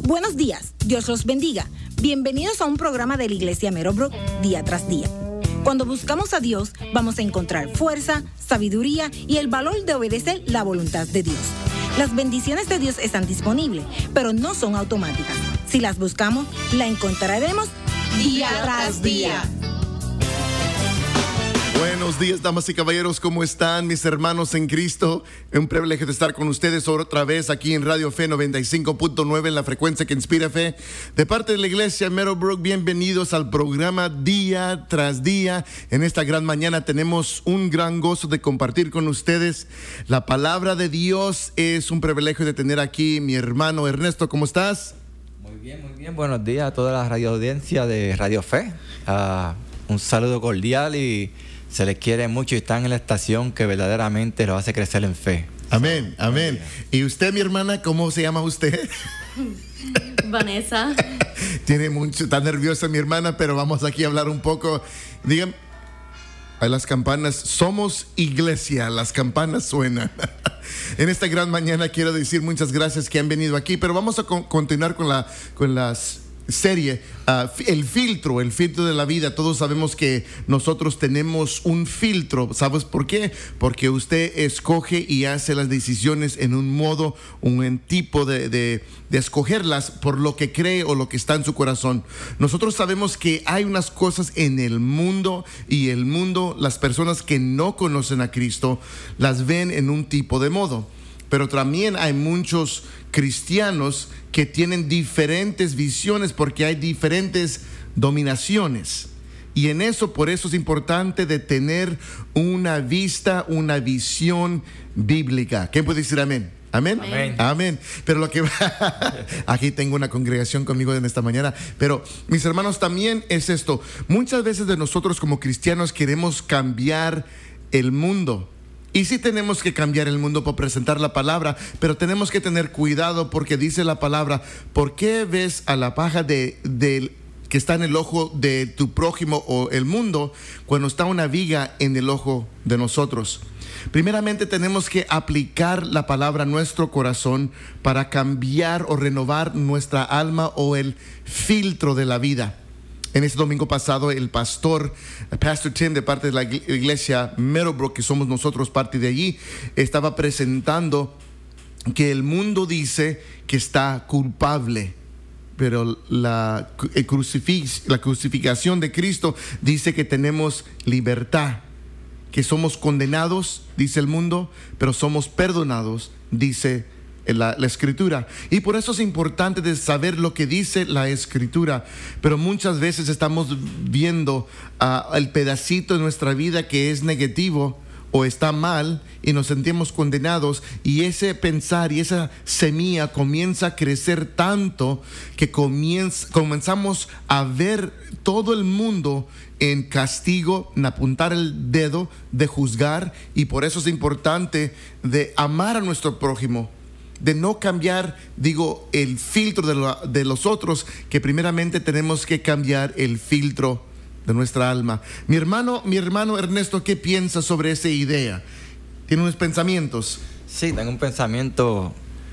Buenos días, Dios los bendiga. Bienvenidos a un programa de la Iglesia Meadowbrook, día tras día. Cuando buscamos a Dios, vamos a encontrar fuerza, sabiduría y el valor de obedecer la voluntad de Dios. Las bendiciones de Dios están disponibles, pero no son automáticas. Si las buscamos, la encontraremos día tras día. Buenos días, damas y caballeros, ¿cómo están mis hermanos en Cristo? Es un privilegio de estar con ustedes otra vez aquí en Radio Fe 95.9 en la frecuencia que inspira fe. De parte de la Iglesia Meadowbrook, bienvenidos al programa Día tras Día. En esta gran mañana tenemos un gran gozo de compartir con ustedes la palabra de Dios. Es un privilegio de tener aquí mi hermano Ernesto, ¿cómo estás? Muy bien. Buenos días a toda la radio audiencia de Radio Fe. Un saludo cordial y se les quiere mucho y están en la estación que verdaderamente los hace crecer en fe. Amén. ¿Y usted, mi hermana, cómo se llama usted? Vanessa. Está nerviosa mi hermana, pero vamos aquí a hablar un poco. Digan, hay las campanas, somos iglesia, las campanas suenan. En esta gran mañana quiero decir muchas gracias que han venido aquí, pero vamos a continuar con las serie, el filtro de la vida. Todos sabemos que nosotros tenemos un filtro. ¿Sabes por qué? Porque usted escoge y hace las decisiones en un modo, un tipo de escogerlas por lo que cree o lo que está en su corazón. Nosotros sabemos que hay unas cosas en el mundo, y el mundo, las personas que no conocen a Cristo, las ven en un tipo de modo. Pero también hay muchos cristianos que tienen diferentes visiones porque hay diferentes dominaciones. Y por eso es importante de tener una visión bíblica. ¿Quién puede decir amén? Amén. Pero aquí tengo una congregación conmigo en esta mañana. Pero mis hermanos, también es esto. Muchas veces de nosotros como cristianos queremos cambiar el mundo. Y sí tenemos que cambiar el mundo para presentar la palabra, pero tenemos que tener cuidado porque dice la palabra: ¿por qué ves a la paja que está en el ojo de tu prójimo o el mundo cuando está una viga en el ojo de nosotros? Primeramente tenemos que aplicar la palabra a nuestro corazón para cambiar o renovar nuestra alma o el filtro de la vida. En este domingo pasado, el Pastor Tim, de parte de la Iglesia Meadowbrook, que somos nosotros parte de allí, estaba presentando que el mundo dice que está culpable, pero la crucificación de Cristo dice que tenemos libertad, que somos condenados, dice el mundo, pero somos perdonados, dice la Escritura. Y por eso es importante de saber lo que dice la Escritura. Pero muchas veces estamos viendo el pedacito de nuestra vida que es negativo o está mal y nos sentimos condenados, y ese pensar y esa semilla comienza a crecer tanto que comenzamos a ver todo el mundo en castigo, en apuntar el dedo, de juzgar. Y por eso es importante de amar a nuestro prójimo, de no cambiar, el filtro de los otros, que primeramente tenemos que cambiar el filtro de nuestra alma. Mi hermano Ernesto, ¿qué piensa sobre esa idea? ¿Tiene unos pensamientos? Sí, tengo un pensamiento,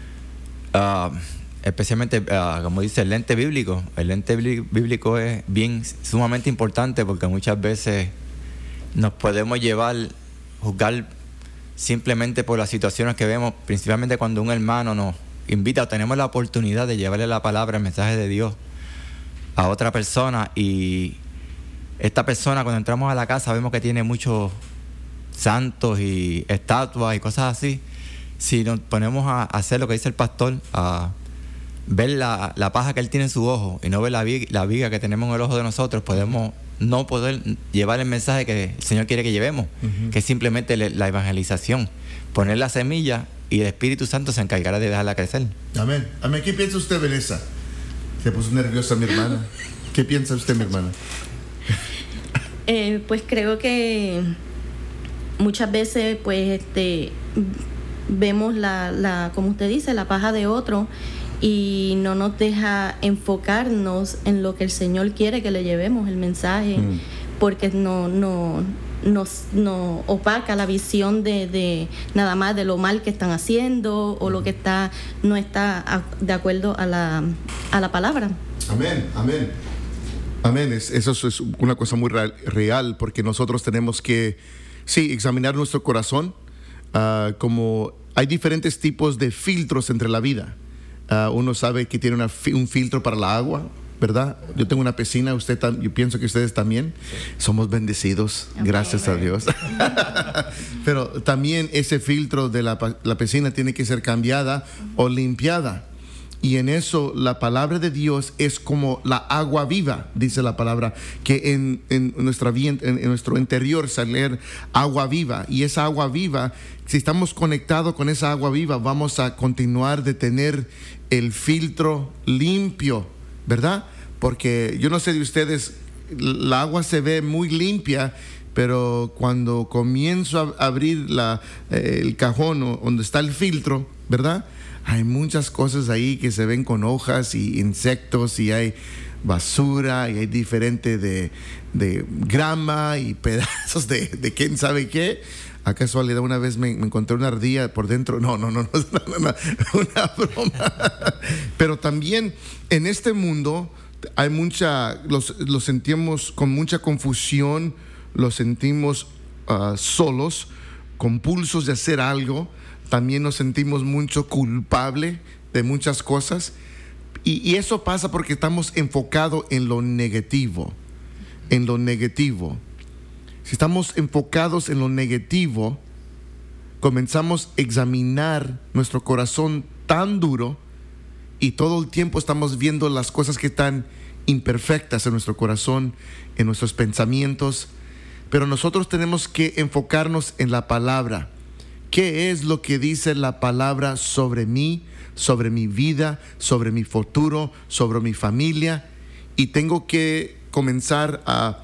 especialmente, como dice, el lente bíblico. El lente bíblico es sumamente importante, porque muchas veces nos podemos juzgar simplemente por las situaciones que vemos, principalmente cuando un hermano nos invita o tenemos la oportunidad de llevarle la palabra, el mensaje de Dios a otra persona, y esta persona, cuando entramos a la casa, vemos que tiene muchos santos y estatuas y cosas así. Si nos ponemos a hacer lo que dice el pastor, a ver la paja que él tiene en su ojo y no ver la viga que tenemos en el ojo de nosotros, podemos no poder llevar el mensaje que el Señor quiere que llevemos, que es simplemente la evangelización, poner la semilla, y el Espíritu Santo se encargará de dejarla crecer. Amén. ¿Qué piensa usted, Vanessa? Se puso nerviosa mi hermana. ¿Qué piensa usted, mi hermana? Pues creo que muchas veces vemos como usted dice, la paja de otro, y no nos deja enfocarnos en lo que el Señor quiere que le llevemos, el mensaje, porque nos opaca la visión de nada más de lo mal que están haciendo o lo que no está de acuerdo a la palabra. Amén, amén. Amén. Eso es una cosa muy real, porque nosotros tenemos que, sí, examinar nuestro corazón. Como hay diferentes tipos de filtros entre la vida. Uno sabe que tiene un filtro para la agua, ¿verdad? Yo tengo una piscina, yo pienso que ustedes también. Somos bendecidos, gracias a Dios. Pero también ese filtro de la piscina tiene que ser cambiada o limpiada. Y en eso la palabra de Dios es como la agua viva, dice la palabra, que en nuestro interior sale agua viva. Y esa agua viva, si estamos conectados con esa agua viva, vamos a continuar de tener el filtro limpio, ¿verdad? Porque yo no sé de ustedes, la agua se ve muy limpia, pero cuando comienzo a abrir el cajón donde está el filtro, ¿verdad? Hay muchas cosas ahí que se ven con hojas y insectos, y hay basura, y hay diferente de grama y pedazos de quién sabe qué. A casualidad una vez me encontré una ardilla por dentro. No, una broma. Pero también en este mundo hay lo sentimos con mucha confusión, lo sentimos solos, con pulsos de hacer algo. También nos sentimos mucho culpable de muchas cosas. Y eso pasa porque estamos enfocados en lo negativo. En lo negativo. Si estamos enfocados en lo negativo, comenzamos a examinar nuestro corazón tan duro, y todo el tiempo estamos viendo las cosas que están imperfectas en nuestro corazón, en nuestros pensamientos. Pero nosotros tenemos que enfocarnos en la palabra. ¿Qué es lo que dice la palabra sobre mí, sobre mi vida, sobre mi futuro, sobre mi familia? Y tengo que comenzar a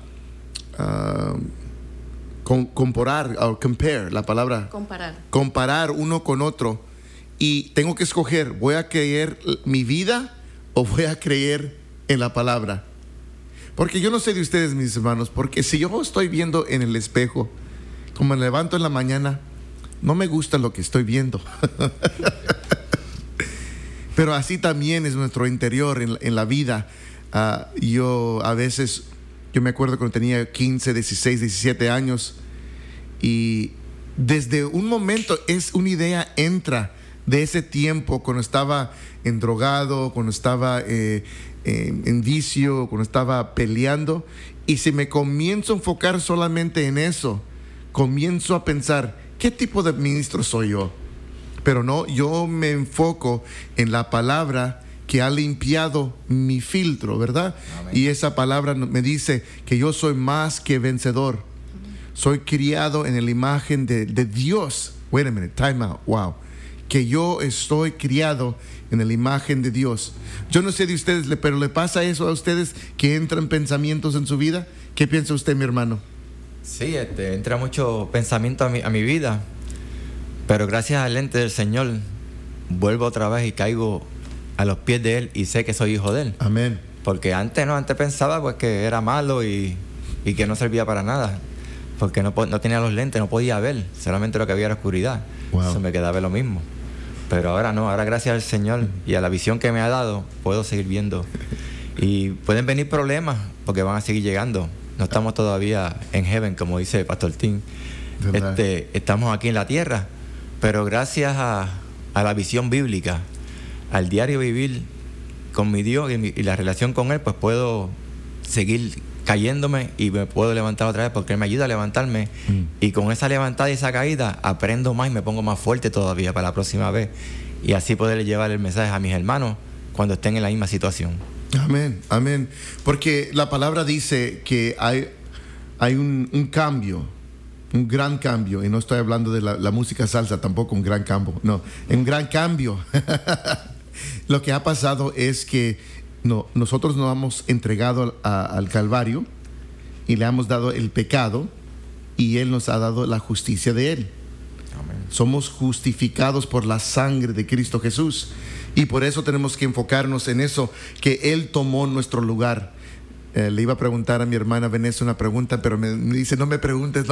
compare, la palabra. Comparar uno con otro. Y tengo que escoger, ¿voy a creer mi vida o voy a creer en la palabra? Porque yo no sé de ustedes, mis hermanos, porque si yo estoy viendo en el espejo, como me levanto en la mañana, no me gusta lo que estoy viendo. Pero así también es nuestro interior en la vida. Yo me acuerdo cuando tenía 15, 16, 17 años, y desde un momento una idea entra de ese tiempo, cuando estaba endrogado, cuando estaba en vicio, cuando estaba peleando, y si me comienzo a enfocar solamente en eso, comienzo a pensar, ¿qué tipo de ministro soy yo? Pero no, yo me enfoco en la palabra que ha limpiado mi filtro, ¿verdad? Amén. Y esa palabra me dice que yo soy más que vencedor. Soy criado en la imagen de Dios. Wait a minute, time out, wow. Que yo estoy criado en la imagen de Dios. Yo no sé de ustedes, pero ¿le pasa eso a ustedes, que entran pensamientos en su vida? ¿Qué piensa usted, mi hermano? Sí, entra mucho pensamiento a mi vida, pero gracias al lente del Señor vuelvo otra vez y caigo a los pies de Él y sé que soy hijo de Él. Amén. Porque antes pensaba pues que era malo y que no servía para nada, porque no tenía los lentes, no podía ver, solamente lo que había era oscuridad. Wow. Eso me quedaba lo mismo. Pero ahora no, ahora gracias al Señor y a la visión que me ha dado, puedo seguir viendo. Y pueden venir problemas, porque van a seguir llegando. No estamos todavía en heaven, como dice Pastor Tim. Estamos aquí en la tierra, pero gracias a la visión bíblica, al diario vivir con mi Dios y la relación con Él, pues puedo seguir cayéndome y me puedo levantar otra vez, porque Él me ayuda a levantarme. Y con esa levantada y esa caída aprendo más y me pongo más fuerte todavía para la próxima vez, y así poder llevar el mensaje a mis hermanos cuando estén en la misma situación. Amén, amén. Porque la palabra dice que hay un cambio, un gran cambio, y no estoy hablando de la música salsa, tampoco un gran cambio, no, un gran cambio. Lo que ha pasado es que nosotros nos hemos entregado al Calvario y le hemos dado el pecado, y Él nos ha dado la justicia de Él. Amén. Somos justificados por la sangre de Cristo Jesús, y por eso tenemos que enfocarnos en eso, que Él tomó nuestro lugar. Le iba a preguntar a mi hermana Vanessa una pregunta, pero me dice, no me preguntes.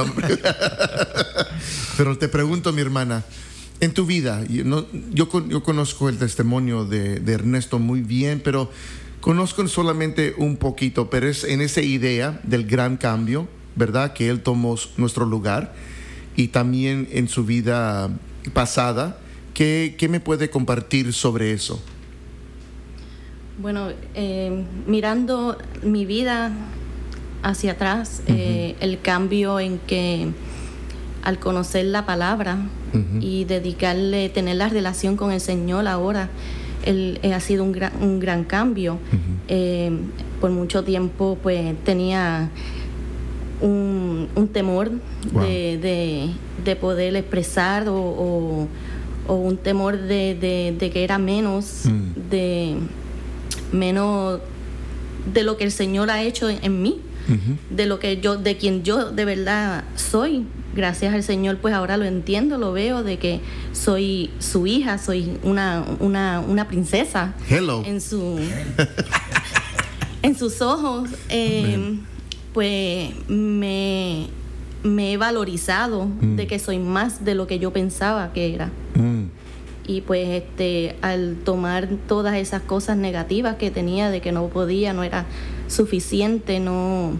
Pero te pregunto, mi hermana, en tu vida, yo conozco el testimonio de Ernesto muy bien, pero conozco solamente un poquito, pero es en esa idea del gran cambio, ¿verdad? Que él tomó nuestro lugar, y también en su vida pasada. ¿Qué me puede compartir sobre eso? Bueno, mirando mi vida hacia atrás, el cambio en que al conocer la palabra y dedicarle, tener la relación con el Señor ahora, ha sido un gran cambio. Por mucho tiempo pues tenía un temor de poder expresar o un temor de que era menos de lo que el Señor ha hecho en mí, de quien yo de verdad soy. Gracias al Señor, pues ahora lo entiendo, lo veo, de que soy su hija, soy una princesa. Hello. En sus ojos. Pues me he valorizado de que soy más de lo que yo pensaba que era. Y pues al tomar todas esas cosas negativas que tenía, de que no podía, no era suficiente, no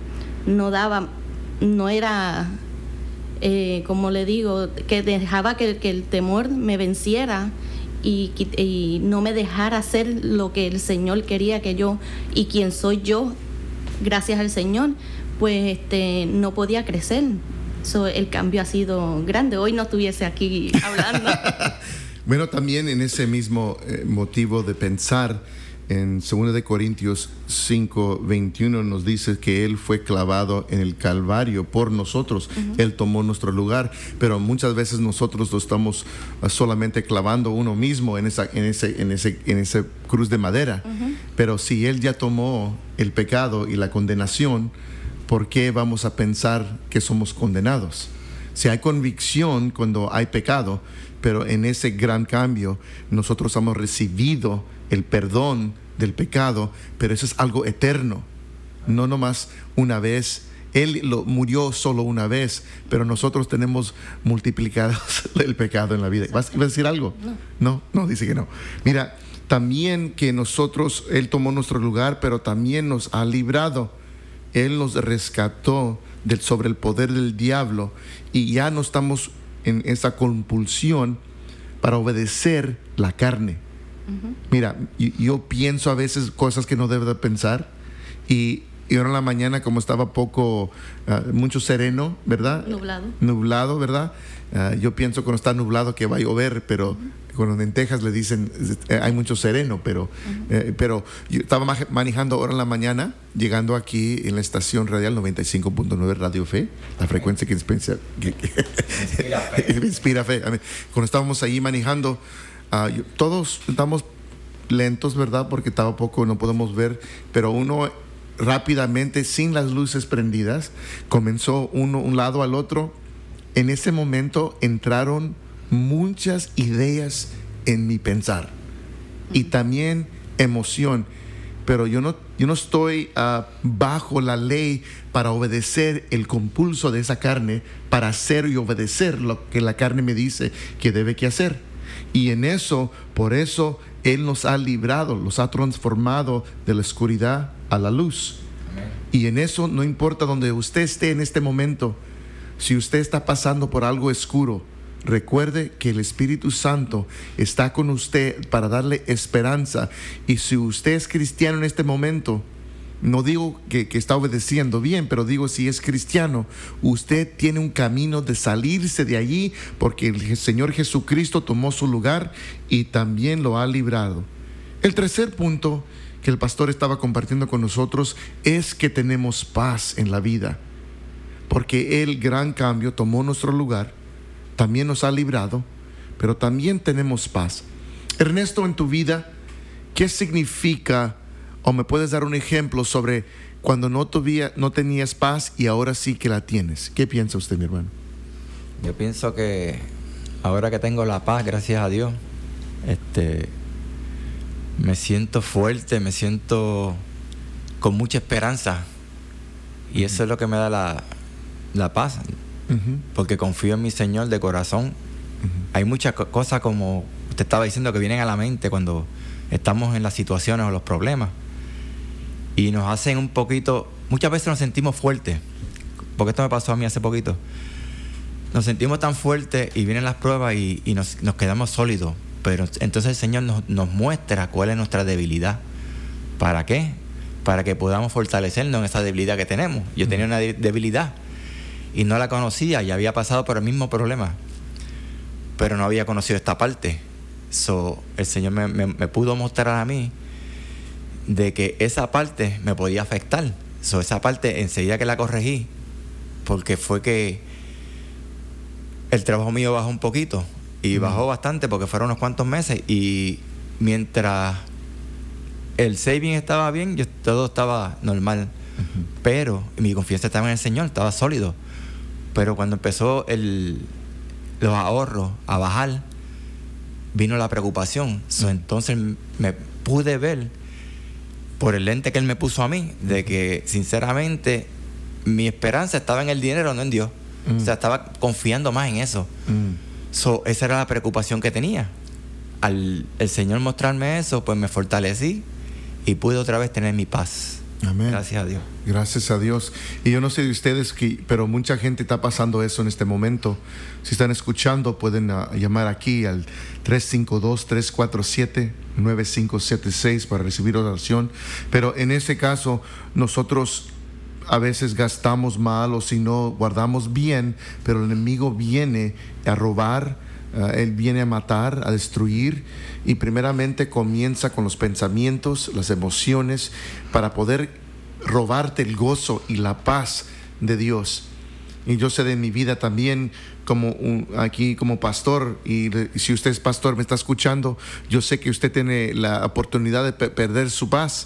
era, como le digo, que dejaba que el temor me venciera y no me dejara hacer lo que el Señor quería que yo, y quien soy yo, gracias al Señor, pues no podía crecer. El cambio ha sido grande. Hoy no estuviese aquí hablando. Bueno, también en ese mismo motivo de pensar, en 2 de Corintios 5:21 nos dice que Él fue clavado en el Calvario por nosotros. Él tomó nuestro lugar, pero muchas veces nosotros lo estamos solamente clavando uno mismo en esa cruz de madera. Pero si Él ya tomó el pecado y la condenación, ¿por qué vamos a pensar que somos condenados? Si hay convicción cuando hay pecado, pero en ese gran cambio nosotros hemos recibido el perdón del pecado, pero eso es algo eterno, no nomás una vez. Él murió solo una vez, pero nosotros tenemos multiplicados el pecado en la vida. ¿Vas a decir algo? No, dice que no. Mira, también que nosotros, Él tomó nuestro lugar, pero también nos ha librado. Él nos rescató sobre el poder del diablo, y ya no estamos en esa compulsión para obedecer la carne. Mira, yo pienso a veces cosas que no debo de pensar, y ahora en la mañana, como estaba mucho sereno, ¿verdad? Nublado, ¿verdad? Yo pienso cuando está nublado que va a llover, pero cuando en Texas le dicen hay mucho sereno, pero yo estaba manejando ahora en la mañana, llegando aquí en la estación radial 95.9 Radio Fe, la frecuencia que inspira fe. Cuando estábamos ahí manejando, todos estamos lentos, ¿verdad? Porque estaba poco, no podemos ver, pero uno rápidamente, sin las luces prendidas, comenzó un lado al otro. En ese momento entraron muchas ideas en mi pensar y también emoción, pero yo no estoy bajo la ley para obedecer el compulso de esa carne, para hacer y obedecer lo que la carne me dice que debe que hacer. Y por eso Él nos ha librado, los ha transformado de la oscuridad a la luz. Amén. Y en eso no importa donde usted esté en este momento, si usted está pasando por algo oscuro, recuerde que el Espíritu Santo está con usted para darle esperanza. Y si usted es cristiano en este momento, no digo que está obedeciendo bien, pero digo, si es cristiano, usted tiene un camino de salirse de allí, porque el Señor Jesucristo tomó su lugar y también lo ha librado. El tercer punto que el pastor estaba compartiendo con nosotros es que tenemos paz en la vida, porque el gran cambio tomó nuestro lugar, también nos ha librado, pero también tenemos paz. Ernesto, en tu vida, ¿qué significa, o me puedes dar un ejemplo sobre cuando no tenías paz y ahora sí que la tienes? ¿Qué piensa usted, mi hermano? Yo pienso que ahora que tengo la paz, gracias a Dios, me siento fuerte, me siento con mucha esperanza. Y eso es lo que me da la paz. Porque confío en mi Señor de corazón. Hay muchas cosas, como usted estaba diciendo, que vienen a la mente cuando estamos en las situaciones o los problemas. Y nos hacen un poquito... Muchas veces nos sentimos fuertes. Porque esto me pasó a mí hace poquito. Nos sentimos tan fuertes y vienen las pruebas y nos quedamos sólidos. Pero entonces el Señor nos muestra cuál es nuestra debilidad. ¿Para qué? Para que podamos fortalecernos en esa debilidad que tenemos. Yo tenía una debilidad y no la conocía, y había pasado por el mismo problema, pero no había conocido esta parte. El Señor me pudo mostrar a mí de que esa parte me podía afectar. Esa parte, enseguida que la corregí, porque fue que el trabajo mío bajó un poquito, y bajó bastante porque fueron unos cuantos meses, y mientras el saving estaba bien, todo estaba normal, pero mi confianza estaba en el Señor, estaba sólido. Pero cuando empezó los ahorros a bajar, vino la preocupación. Entonces me pude ver por el lente que Él me puso a mí, de que sinceramente mi esperanza estaba en el dinero, no en Dios. O sea, estaba confiando más en eso. Esa era la preocupación que tenía. Al el Señor mostrarme eso, pues me fortalecí y pude otra vez tener mi paz. Amén. Gracias a Dios. Gracias a Dios. Y yo no sé de ustedes, pero mucha gente está pasando eso en este momento. Si están escuchando, pueden llamar aquí al 352-347-9576 para recibir oración. Pero en ese caso, nosotros a veces gastamos mal, o si no, guardamos bien, pero el enemigo viene a robar. Él viene a matar, a destruir, y primeramente comienza con los pensamientos, las emociones, para poder robarte el gozo y la paz de Dios. Y yo sé de mi vida también, aquí como pastor, y si usted es pastor, me está escuchando, yo sé que usted tiene la oportunidad de perder su paz.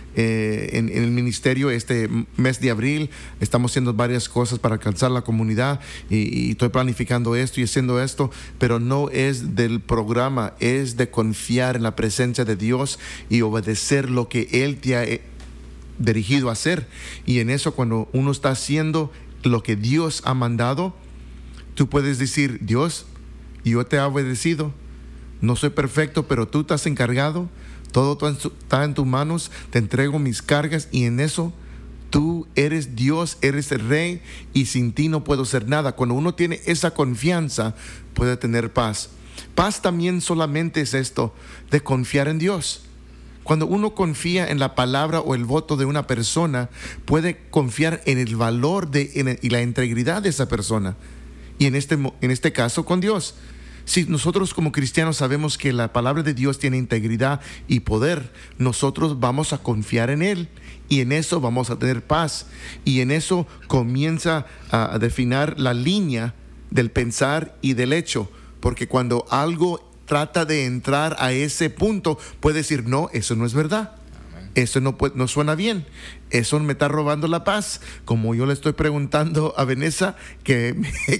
En el ministerio, este mes de abril estamos haciendo varias cosas para alcanzar la comunidad, y estoy planificando esto y haciendo esto, pero no es del programa, es de confiar en la presencia de Dios y obedecer lo que Él te ha dirigido a hacer. Y en eso, cuando uno está haciendo lo que Dios ha mandado, tú puedes decir: Dios, yo te he obedecido, no soy perfecto, pero tú te has encargado. Todo está en tus manos, te entrego mis cargas, y en eso tú eres Dios, eres el Rey, y sin ti no puedo hacer nada. Cuando uno tiene esa confianza, puede tener paz. Paz también solamente es esto, de confiar en Dios. Cuando uno confía en la palabra o el voto de una persona, puede confiar en el valor y la integridad de esa persona. Y en este caso, con Dios. Si nosotros como cristianos sabemos que la palabra de Dios tiene integridad y poder, nosotros vamos a confiar en Él, y en eso vamos a tener paz. Y en eso comienza a definir la línea del pensar y del hecho, porque cuando algo trata de entrar a ese punto, puede decir: no, eso no es verdad. Eso no suena bien. Eso me está robando la paz. Como yo le estoy preguntando a Vanessa que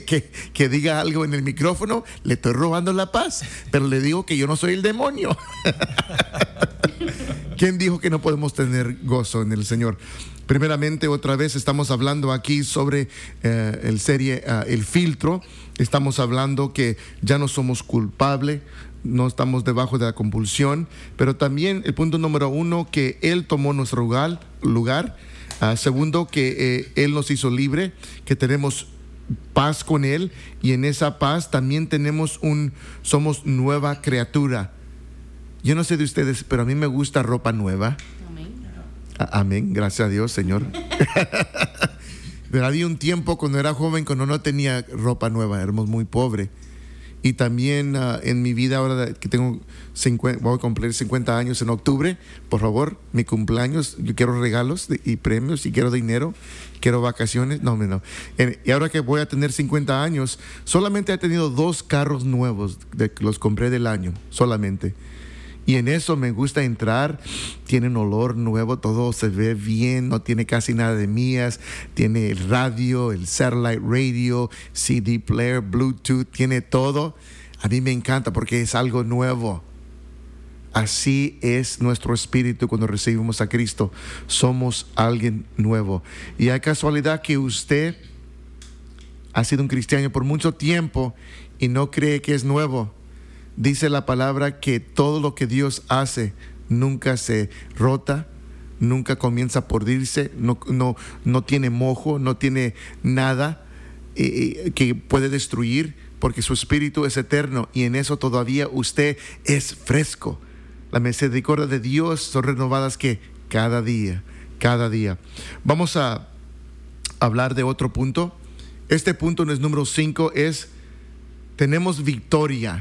diga algo en el micrófono, le estoy robando la paz. Pero le digo que yo no soy el demonio. ¿Quién dijo que no podemos tener gozo en el Señor? Primeramente, otra vez estamos hablando aquí sobre el filtro. Estamos hablando que ya no somos culpables, no estamos debajo de la compulsión, pero también el punto número 1, que Él tomó nuestro lugar. Segundo, que Él nos hizo libre, que tenemos paz con Él, y en esa paz también somos nueva criatura. Yo no sé de ustedes, pero a mí me gusta ropa nueva. Amén. Amén, gracias a Dios, Señor. Pero había un tiempo cuando era joven, cuando no tenía ropa nueva, éramos muy pobres. Y también en mi vida, ahora que tengo voy a cumplir 50 años en octubre, por favor, mi cumpleaños, yo quiero regalos y premios, y quiero dinero, quiero vacaciones. No. Y ahora que voy a tener 50 años, solamente he tenido 2 carros nuevos, los compré del año, solamente. Y en eso me gusta entrar, tiene un olor nuevo, todo se ve bien, no tiene casi nada de mías, tiene el radio, el satellite radio, CD player, Bluetooth, tiene todo. A mí me encanta porque es algo nuevo. así es nuestro espíritu cuando recibimos a Cristo. Somos alguien nuevo. Y hay casualidad que usted ha sido un cristiano por mucho tiempo y no cree que es nuevo. Dice la palabra que todo lo que Dios hace nunca se rota, nunca comienza a podrirse, no tiene mojo, no tiene nada que puede destruir, porque su espíritu es eterno y en eso todavía usted es fresco. La misericordia de Dios son renovadas que cada día. Vamos a hablar de otro punto. Este punto en el número 5 es: tenemos victoria.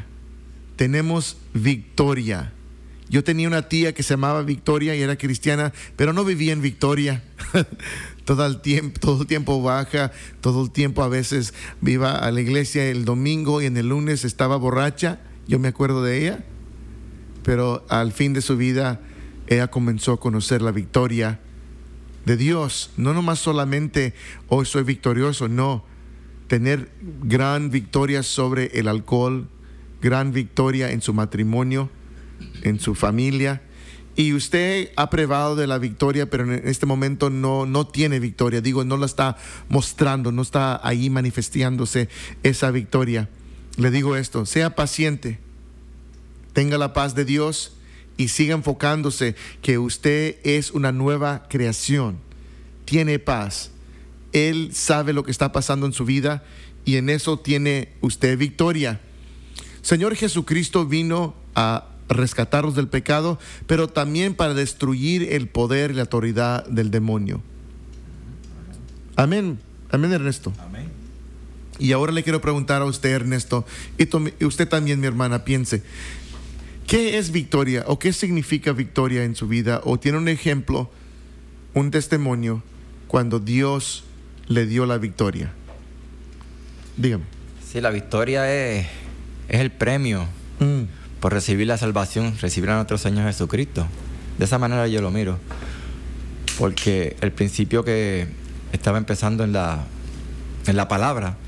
Yo tenía una tía que se llamaba Victoria y era cristiana, pero no vivía en Victoria. Todo el tiempo baja, todo el tiempo a veces iba a la iglesia el domingo y en el lunes estaba borracha. Yo me acuerdo de ella, pero al fin de su vida ella comenzó a conocer la victoria de Dios. No nomás solamente hoy soy victorioso, no, tener gran victoria sobre el alcohol, gran victoria en su matrimonio, en su familia. Y usted ha privado de la victoria, pero en este momento no tiene victoria. No la está mostrando, no está ahí manifestándose esa victoria. Le digo esto: sea paciente, tenga la paz de Dios y siga enfocándose que usted es una nueva creación. Tiene paz. Él sabe lo que está pasando en su vida y en eso tiene usted victoria. Señor Jesucristo vino a rescatarnos del pecado, pero también para destruir el poder y la autoridad del demonio. Amén. Amén, Ernesto. Amén. Y ahora le quiero preguntar a usted, Ernesto, y usted también, mi hermana, piense: ¿qué es victoria o qué significa victoria en su vida? ¿O tiene un ejemplo, un testimonio cuando Dios le dio la victoria? Dígame. Sí, la victoria es el premio por recibir la salvación, recibir a nuestro Señor Jesucristo. De esa manera yo lo miro, porque el principio que estaba empezando en la palabra,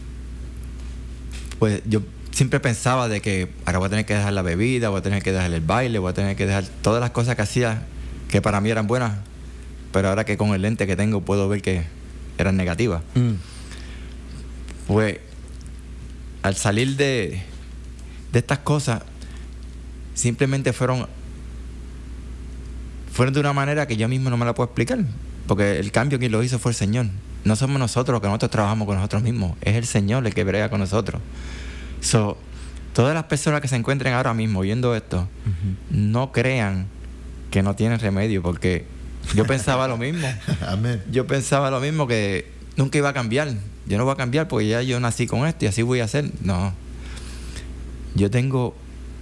pues yo siempre pensaba de que ahora voy a tener que dejar la bebida, voy a tener que dejar el baile, voy a tener que dejar todas las cosas que hacía que para mí eran buenas, pero ahora que con el lente que tengo puedo ver que eran negativas. Pues al salir de estas cosas, simplemente fueron de una manera que yo mismo no me la puedo explicar, porque el cambio quien lo hizo fue el Señor. No somos nosotros, que nosotros trabajamos con nosotros mismos, es el Señor el que brega con nosotros. Todas las personas que se encuentren ahora mismo oyendo esto, no crean que no tienen remedio, porque yo pensaba lo mismo. Amén. Yo pensaba lo mismo, que nunca iba a cambiar. Yo no voy a cambiar porque ya yo nací con esto y así voy a hacer. No. Yo tengo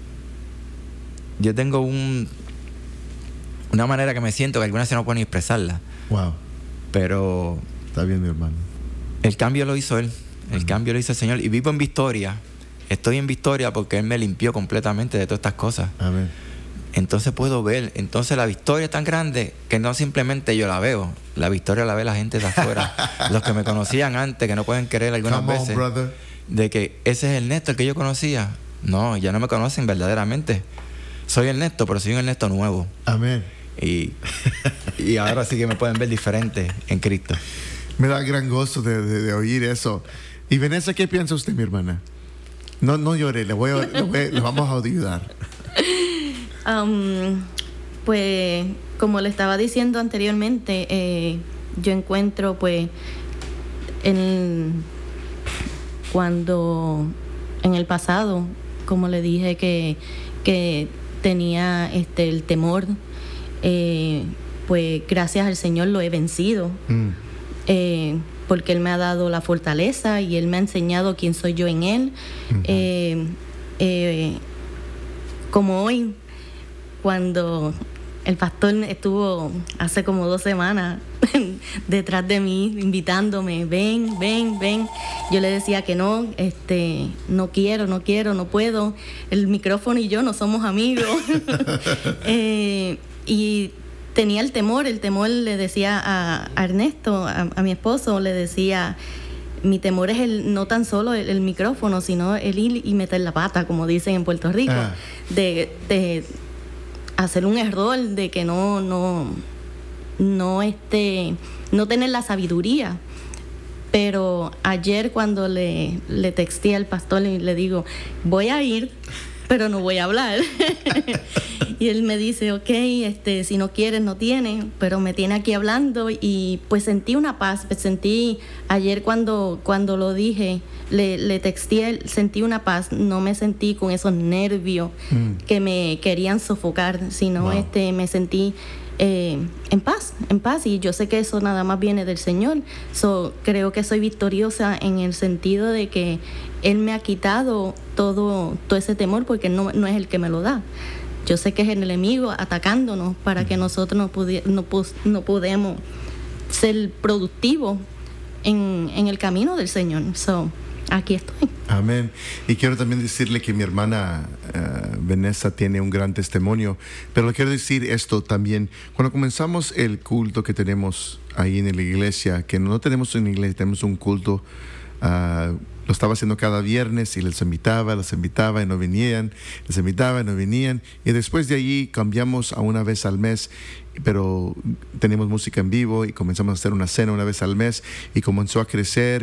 una manera que me siento que algunas veces no puedo ni expresarla. Wow. Pero está bien, mi hermano. El cambio lo hizo Él. El cambio lo hizo el Señor. Y vivo en victoria. Estoy en victoria porque Él me limpió completamente de todas estas cosas. Amén. Entonces puedo ver. Entonces la victoria es tan grande que no simplemente yo la veo. La victoria la ve la gente de afuera. Los que me conocían antes, que no pueden creer algunas veces. Brother. De que ese es el Néstor que yo conocía. No, ya no me conocen verdaderamente. Soy Ernesto, pero soy un Ernesto nuevo. Amén. Y ahora sí que me pueden ver diferente en Cristo. Me da gran gozo de oír eso. Y Vanessa, ¿qué piensa usted, mi hermana? No llore, le vamos a ayudar. Pues, como le estaba diciendo anteriormente, yo encuentro, pues, cuando en el pasado, como le dije, que tenía el temor, pues gracias al Señor lo he vencido, porque Él me ha dado la fortaleza y Él me ha enseñado quién soy yo en Él. Como hoy, cuando el pastor estuvo hace como 2 semanas detrás de mí, invitándome, ven. Yo le decía que no, no quiero, no puedo. El micrófono y yo no somos amigos. Y tenía el temor le decía a Ernesto, a mi esposo, le decía, mi temor es no tan solo el micrófono, sino el ir y meter la pata, como dicen en Puerto Rico, de hacer un error, de que no tener la sabiduría. Pero ayer cuando le texté al pastor y le digo, voy a ir, pero no voy a hablar. Y él me dice, ok, si no quieres, no tienes, pero me tiene aquí hablando. Y pues sentí una paz, sentí ayer cuando lo dije, le texté, sentí una paz, no me sentí con esos nervios que me querían sofocar, sino wow. Me sentí en paz, y yo sé que eso nada más viene del Señor. Creo que soy victoriosa en el sentido de que Él me ha quitado todo ese temor, porque no es el que me lo da. Yo sé que es el enemigo atacándonos para que nosotros no podemos ser productivos en el camino del Señor. Aquí estoy. Amén. Y quiero también decirle que mi hermana Vanessa tiene un gran testimonio, pero le quiero decir esto también. Cuando comenzamos el culto que tenemos ahí en la iglesia, que no tenemos una iglesia, tenemos un culto, lo estaba haciendo cada viernes y les invitaba y no venían, les invitaba y no venían, y después de allí cambiamos a una vez al mes, pero tenemos música en vivo y comenzamos a hacer una cena una vez al mes, y comenzó a crecer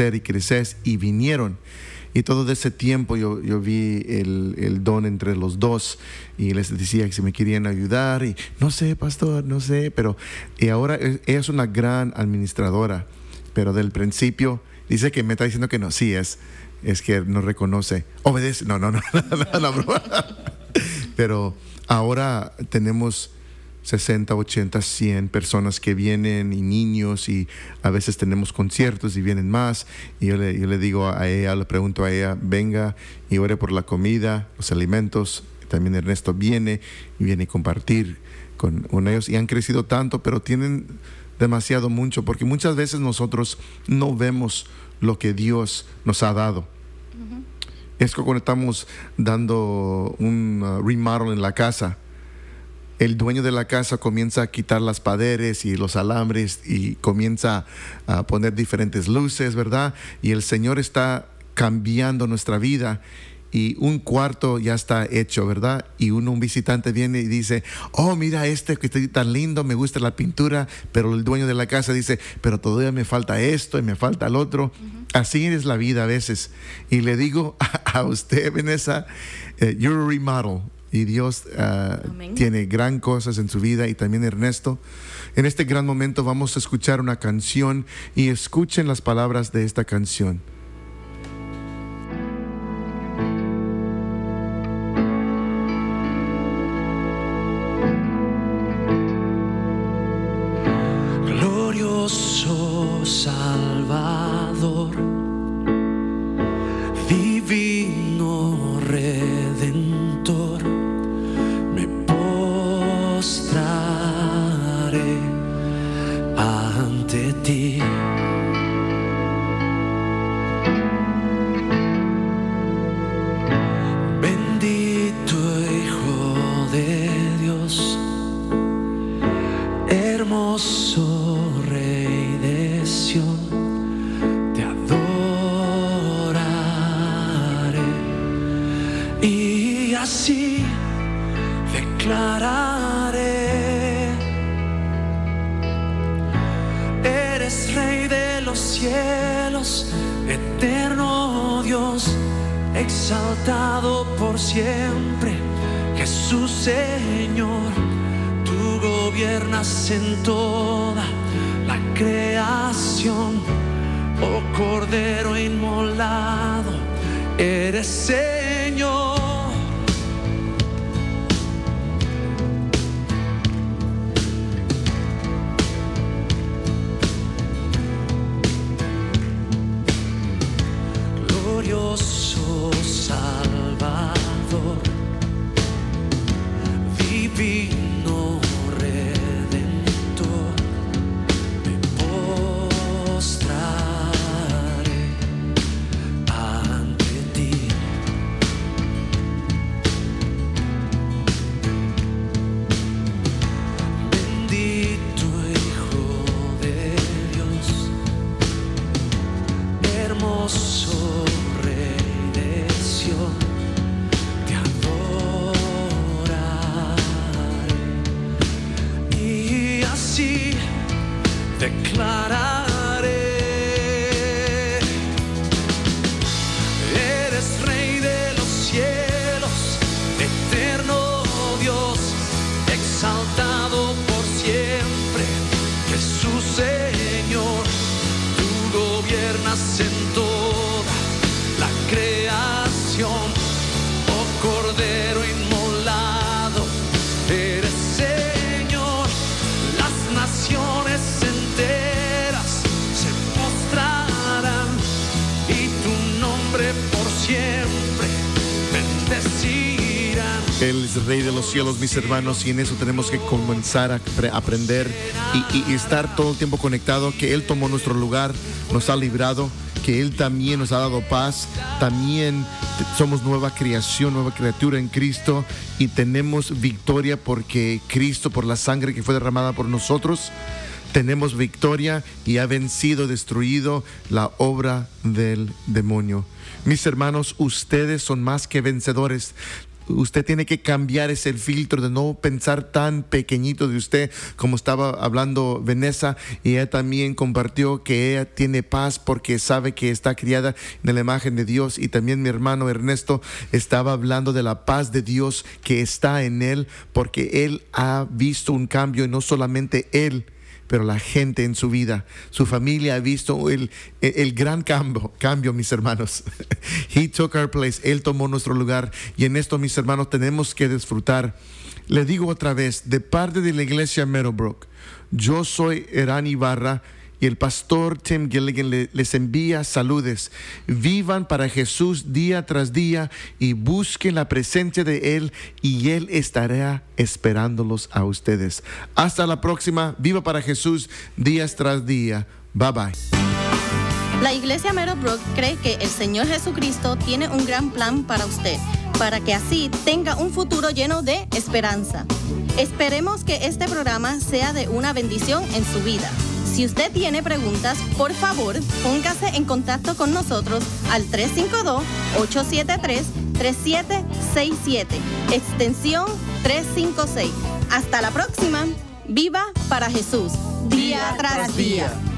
y vinieron. Y todo ese tiempo yo vi el don entre los dos, y les decía que si me querían ayudar, y no sé, pastor, no sé, pero y ahora ella es una gran administradora, pero del principio dice que me está diciendo que no, sí es que no reconoce, obedece, no, broma. Pero ahora tenemos 60, 80, 100 personas que vienen, y niños, y a veces tenemos conciertos y vienen más, y yo le digo a ella, le pregunto a ella, venga y ore por la comida, los alimentos. También Ernesto viene a compartir con ellos, y han crecido tanto, pero tienen demasiado mucho, porque muchas veces nosotros no vemos lo que Dios nos ha dado. Uh-huh. Es que cuando estamos dando un remodel en la casa, el dueño de la casa comienza a quitar las paredes y los alambres, y comienza a poner diferentes luces, ¿verdad? Y el Señor está cambiando nuestra vida, y un cuarto ya está hecho, ¿verdad? Y un visitante viene y dice, oh, mira que está tan lindo, me gusta la pintura, pero el dueño de la casa dice, pero todavía me falta esto y me falta el otro. Uh-huh. Así es la vida a veces. Y le digo a usted, Vanessa, you're a remodel. Y Dios tiene gran cosas en su vida, y también Ernesto. En este gran momento vamos a escuchar una canción, y escuchen las palabras de esta canción. Glorioso Salvador, divino Redentor, me postraré ante ti. Bendito Hijo de Dios, hermoso Rey de Sión, te adoraré, y así declararé: eres Rey de los cielos, eterno Dios, exaltado por siempre, Jesús Señor. Tú gobiernas en toda la creación, oh Cordero inmolado, eres Señor. Glorioso Salvador, divino Redentor, me postraré ante ti. así declararé. Eres Rey de los cielos, eterno Dios, exaltado por siempre, Jesús Señor. Tú gobiernas en toda la creación, oh Cordero inmolado, eres Señor. Las naciones enteras se postrarán y tu nombre por siempre bendecirán. Él es Rey de los cielos, mis hermanos, y en eso tenemos que comenzar a aprender y estar todo el tiempo conectado, que Él tomó nuestro lugar, nos ha librado, que Él también nos ha dado paz. También somos nueva creación, nueva criatura en Cristo, y tenemos victoria porque Cristo, por la sangre que fue derramada por nosotros, tenemos victoria y ha vencido, destruido la obra del demonio. Mis hermanos, ustedes son más que vencedores. Usted tiene que cambiar ese filtro de no pensar tan pequeñito de usted, como estaba hablando Vanessa, y ella también compartió que ella tiene paz porque sabe que está criada en la imagen de Dios. Y también mi hermano Ernesto estaba hablando de la paz de Dios que está en él, porque él ha visto un cambio, y no solamente él, pero la gente en su vida, su familia ha visto el gran cambio, mis hermanos. He took our place. Él tomó nuestro lugar, y en esto, mis hermanos, tenemos que disfrutar. Le digo otra vez, de parte de la iglesia Meadowbrook, yo soy Erán Ibarra, y el pastor Tim Gilligan les envía saludos. Vivan para Jesús día tras día y busquen la presencia de Él, y Él estará esperándolos a ustedes. Hasta la próxima. Viva para Jesús días tras día. Bye bye. La iglesia Meadowbrook cree que el Señor Jesucristo tiene un gran plan para usted, para que así tenga un futuro lleno de esperanza. Esperemos que este programa sea de una bendición en su vida. Si usted tiene preguntas, por favor, póngase en contacto con nosotros al 352-873-3767, extensión 356. Hasta la próxima. Viva para Jesús, día tras día.